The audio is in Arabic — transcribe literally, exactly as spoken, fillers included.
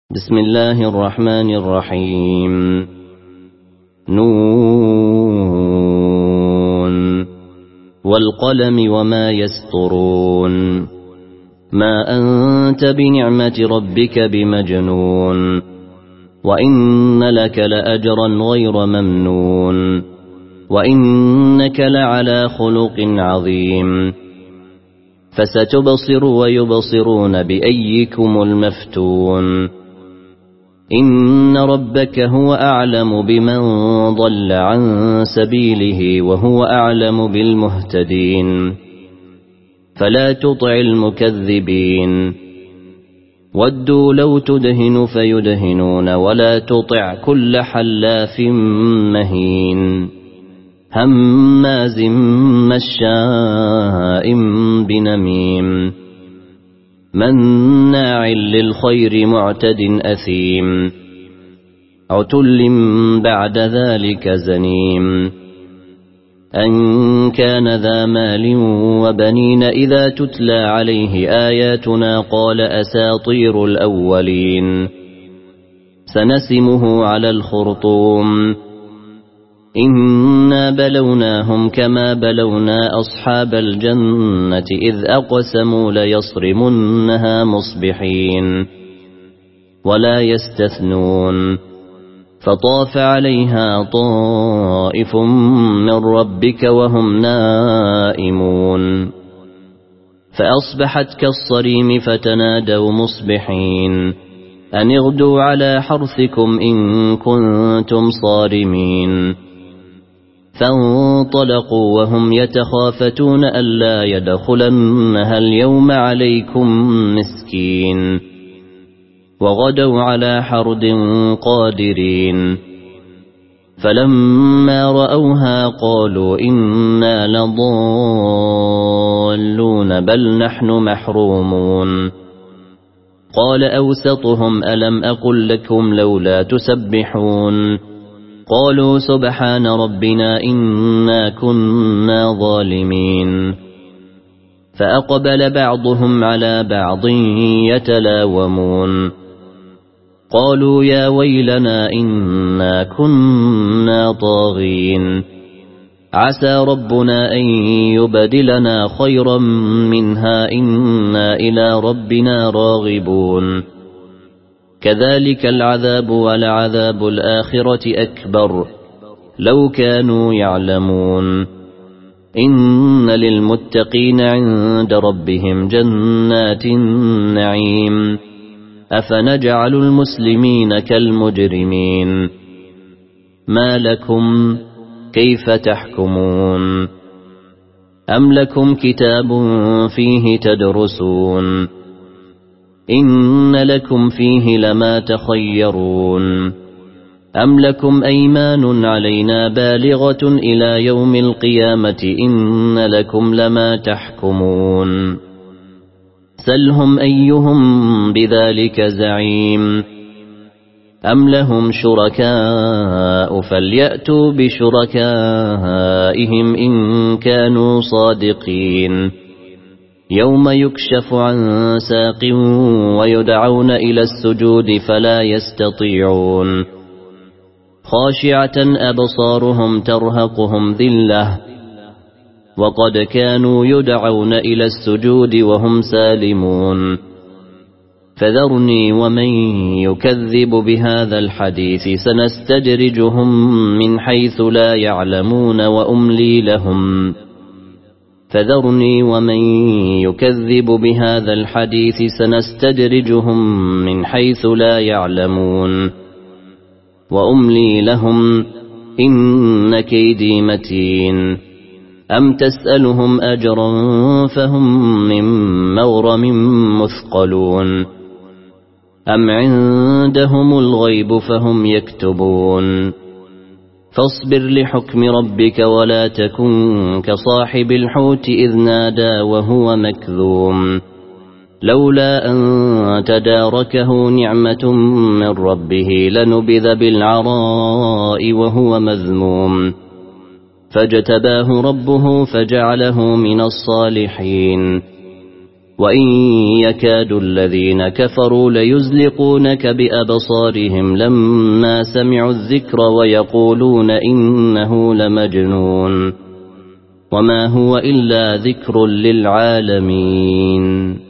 بسم الله الرحمن الرحيم. نون والقلم وما يسطرون ما أنت بنعمة ربك بمجنون وإن لك لأجرا غير ممنون وإنك لعلى خلق عظيم فستبصر ويبصرون بأيكم المفتون إن ربك هو أعلم بمن ضل عن سبيله وهو أعلم بالمهتدين فلا تطع المكذبين ودوا لو تدهن فيدهنون ولا تطع كل حلاف مهين هماز مشاء بنميم مناع للخير معتد أثيم عتل بعد ذلك زنيم أن كان ذا مال وبنين إذا تتلى عليه آياتنا قال أساطير الأولين سنسمه على الخرطوم إنا بلوناهم كما بلونا أصحاب الجنة إذ أقسموا ليصرمنها مصبحين ولا يستثنون فطاف عليها طائف من ربك وهم نائمون فأصبحت كالصريم فتنادوا مصبحين أن اغدوا على حرثكم إن كنتم صارمين فانطلقوا وهم يتخافتون ألا يدخلنها اليوم عليكم مسكين وغدوا على حرد قادرين فلما رأوها قالوا إنا لضالون بل نحن محرومون قال أوسطهم ألم أقل لكم لولا تسبحون قالوا سبحان ربنا إنا كنا ظالمين فأقبل بعضهم على بعض يتلاومون قالوا يا ويلنا إنا كنا طاغين عسى ربنا أن يبدلنا خيرا منها إنا إلى ربنا راغبون كذلك العذاب ولعذاب الآخرة أكبر لو كانوا يعلمون إن للمتقين عند ربهم جنات النعيم أفنجعل المسلمين كالمجرمين ما لكم كيف تحكمون أم لكم كتاب فيه تدرسون إن لكم فيه لما تخيرون أم لكم أيمان علينا بالغة إلى يوم القيامة إن لكم لما تحكمون سلهم أيهم بذلك زعيم أم لهم شركاء فليأتوا بشركائهم إن كانوا صادقين يوم يكشف عن ساق ويدعون إلى السجود فلا يستطيعون خاشعة أبصارهم ترهقهم ذلة وقد كانوا يدعون إلى السجود وهم سالمون فذرني ومن يكذب بهذا الحديث سنستدرجهم من حيث لا يعلمون وأملي لهم فذرني ومن يكذب بهذا الحديث سنستدرجهم من حيث لا يعلمون وأملي لهم إن كيدي متين أم تسألهم أجرا فهم من مغرم مثقلون أم عندهم الغيب فهم يكتبون فاصبر لحكم ربك ولا تكن كصاحب الحوت إذ نادى وهو مكذوم لولا أن تداركه نعمة من ربه لنبذ بالعراء وهو مذموم فاجتباه ربه فجعله من الصالحين وإن يكاد الذين كفروا ليزلقونك بأبصارهم لما سمعوا الذكر ويقولون إنه لمجنون وما هو إلا ذكر للعالمين.